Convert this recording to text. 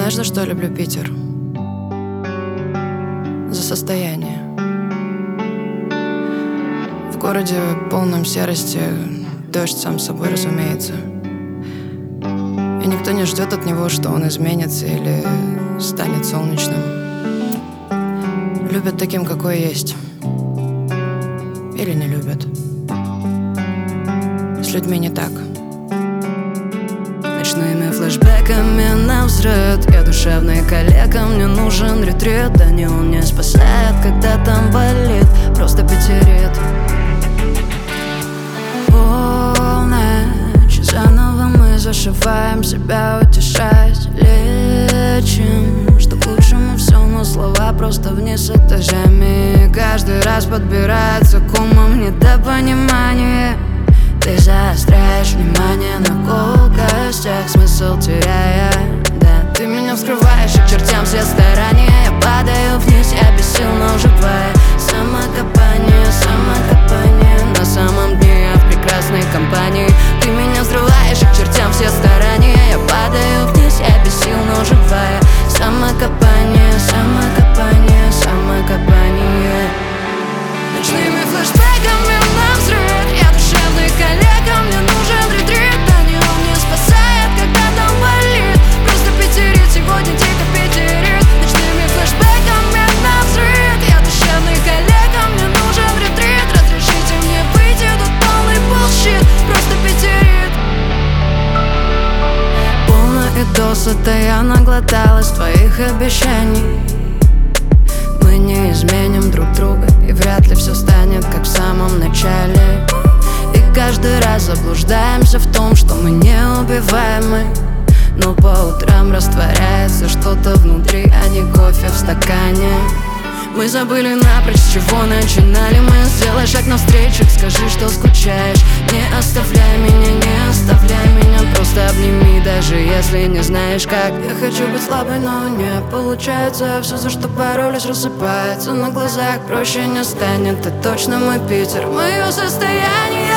Знаешь, за что я люблю Питер? За состояние. В городе полном серости дождь сам собой разумеется. И никто не ждет от него, что он изменится или станет солнечным. Любят таким, какой есть. Или не любят. С людьми не так. Ночными флешбэками на взрыв. Я душевный коллега, мне нужен ретрит. Да не, он не спасает, когда там болит, просто пятерит. Полночь, заново мы зашиваем себя, утешаясь, лечим, что к лучшему все, но слова просто вниз этажами. И каждый раз подбирается к умам недопонимание. Ты заостряешь внимание на колкостях, смысл теряя, да. Ты меня вскрываешь и к чертям все старания. Я падаю вниз, я без сил, но живая. Самокопание, самокопание. На самом дне я в прекрасной компании. Ты меня взрываешь и к чертям все старания. Я падаю вниз, я без сил, но живая. Самокопание, самокопание, самокопание. Ночными флешбэками на взрыв. Я душевный коллега, мне нужен ретрит. Да не, он не спасает, когда там болит, просто пятерит, сегодня дико пятерит. Ночными флешбэками на взрыв. Я душевный коллега, мне нужен ретрит. Разрешите мне выйти, тут полный bullshit, просто пятерит. Полно и досыта я наглоталась твоих обещаний. Мы не изменим друг друга, и вряд ли все станет как в самом начале. И каждый раз заблуждаемся в том, что мы неубиваемы. Но по утрам растворяется что-то внутри, а не кофе в стакане. Мы забыли напрочь, с чего начинали мы. Сделай шаг навстречу, скажи, что скучаешь. Не оставляй меня, не оставляй меня. Просто обними, даже если не знаешь как. Я хочу быть слабой, но не получается. Все, за что боролись, рассыпается на глазах. Проще не станет, ты точно мой Питер, мое состояние.